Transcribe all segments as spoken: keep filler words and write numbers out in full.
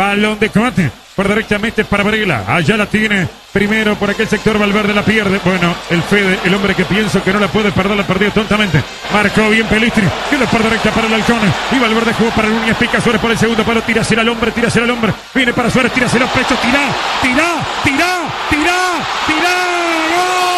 Balón de combate. Por directamente para Varela. Allá la tiene. Primero por aquel sector. Valverde la pierde. Bueno, el Fede, el hombre que pienso que no la puede perder, la perdió tontamente. Marcó bien Pelistri. Queda por derecha para el Halcón. Y Valverde jugó para Núñez. Pica Suárez por el segundo palo. Tírasela al hombre, tírasela al hombre. Viene para Suárez, tírasela a pecho. Tirá, tirá, tirá, tirá, tirá. ¡Gol!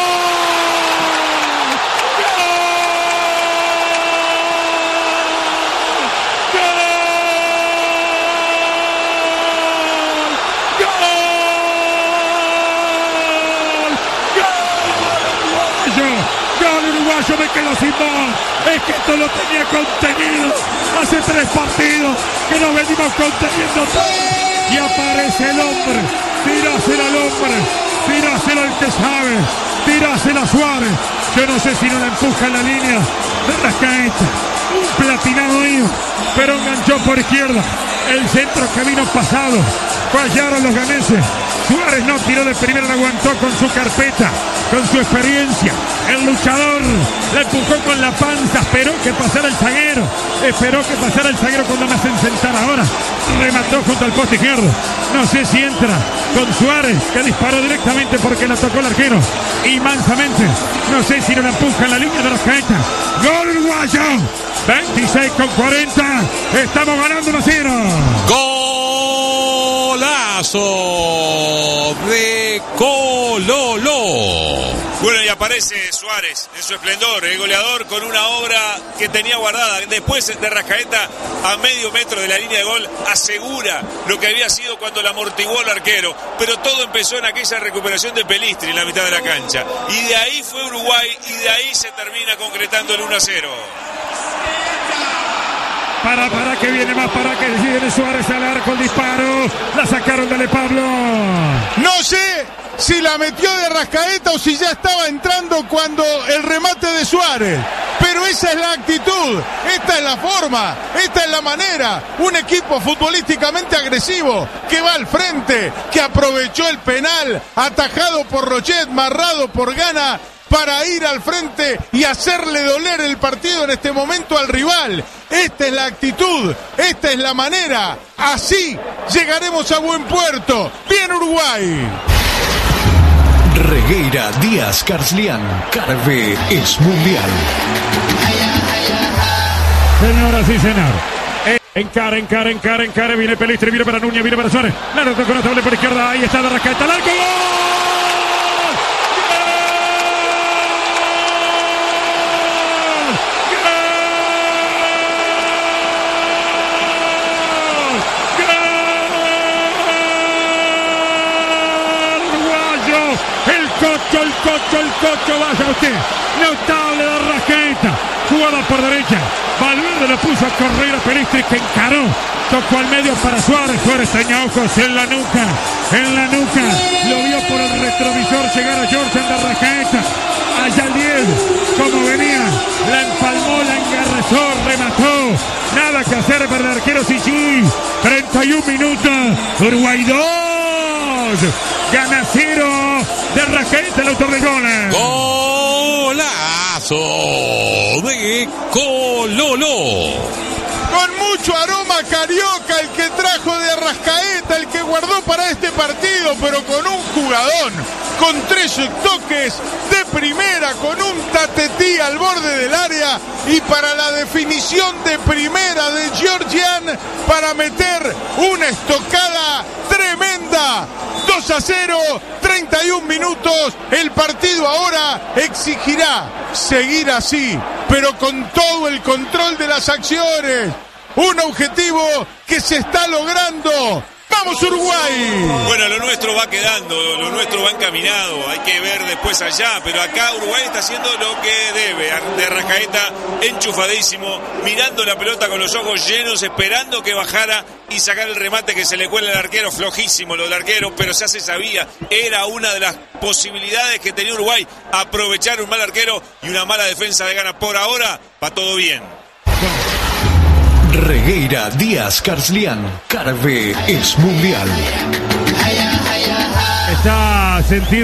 Yo me quedo sin voz. Es que esto lo tenía contenido hace tres partidos que nos venimos conteniendo todo. Y aparece el hombre. Tírasela al hombre. Tírasela al que sabe. Tírasela a Suárez. Yo no sé si no la empuja en la línea de Rascaeta. Un platinado mío, pero enganchó por izquierda. El centro que vino pasado. Fallaron los ganeses. Suárez no tiró de primera, la aguantó con su carpeta, con su experiencia. El luchador la empujó con la panza, esperó que pasara el zaguero, esperó que pasara el zaguero cuando me hacen sentar ahora. Remató junto al poste izquierdo. No sé si entra con Suárez, que disparó directamente porque la tocó el arquero. Y mansamente, no sé si no la empuja en la línea de los Caetas. ¡Gol uruguayo! veintiséis con cuarenta. Estamos ganando uno a cero. Golazo de Cololo. Bueno, y aparece Suárez en su esplendor, el goleador con una obra que tenía guardada. Después de Rascaeta, a medio metro de la línea de gol, asegura lo que había sido cuando la amortiguó el arquero. Pero todo empezó en aquella recuperación de Pelistri en la mitad de la cancha. Y de ahí fue Uruguay y de ahí se termina concretando el uno a cero. Para, para, que viene más, para que viene Suárez al arco, el disparo. La sacaron, dale Pablo. No sé si la metió de Rascaeta o si ya estaba entrando cuando el remate de Suárez. Pero esa es la actitud, esta es la forma, esta es la manera. Un equipo futbolísticamente agresivo que va al frente, que aprovechó el penal, atajado por Rochet, marrado por Gana, para ir al frente y hacerle doler el partido en este momento al rival. Esta es la actitud, esta es la manera. Así llegaremos a buen puerto. Bien Uruguay. Regueira, Díaz, Carslian, Carve es mundial. Señoras y señores, encara, encara, encara, encara. Viene Pelistri, viene para Núñez, viene para Suárez. La nota con notable por izquierda. Ahí está de Rascaeta, el arco. ¡Gol! Cocho, el cocho, el cocho, vaya usted. Notable de Rascaeta. Jugada por derecha. Valverde lo puso a correr a Pelistri, que encaró. Tocó al medio para Suárez. Suárez tenía ojos en la nuca. En la nuca. Lo vio por el retrovisor llegar a Jordan de Rascaeta. Allá el diez. Como venía. La empalmó, la engarrezó, remató. Nada que hacer para el arquero Sisi. treinta y un minutos. Uruguay dos. Gana cero de Rascaeta, el autor de goles. Golazo de Cololo. Con mucho aroma carioca el que trajo de Rascaeta, el que guardó para este partido, pero con un jugadón, con tres toques de primera, con un tatetí al borde del área y para la definición de primera de Georgian para meter una estocada tremenda. dos a cero, treinta y un minutos. El partido ahora exigirá seguir así, pero con todo el control de las acciones. Un objetivo que se está logrando. ¡Vamos Uruguay! Bueno, lo nuestro va quedando, lo nuestro va encaminado. Hay que ver después allá, pero acá Uruguay está haciendo lo que debe. De Rascaeta enchufadísimo, mirando la pelota con los ojos llenos, esperando que bajara y sacar el remate que se le cuela al arquero. Flojísimo lo del arquero, pero ya se sabía. Era una de las posibilidades que tenía Uruguay. Aprovechar un mal arquero y una mala defensa de Gana. Por ahora, va todo bien. Regueira, Díaz, Carslian, Carve es mundial. Está sentido.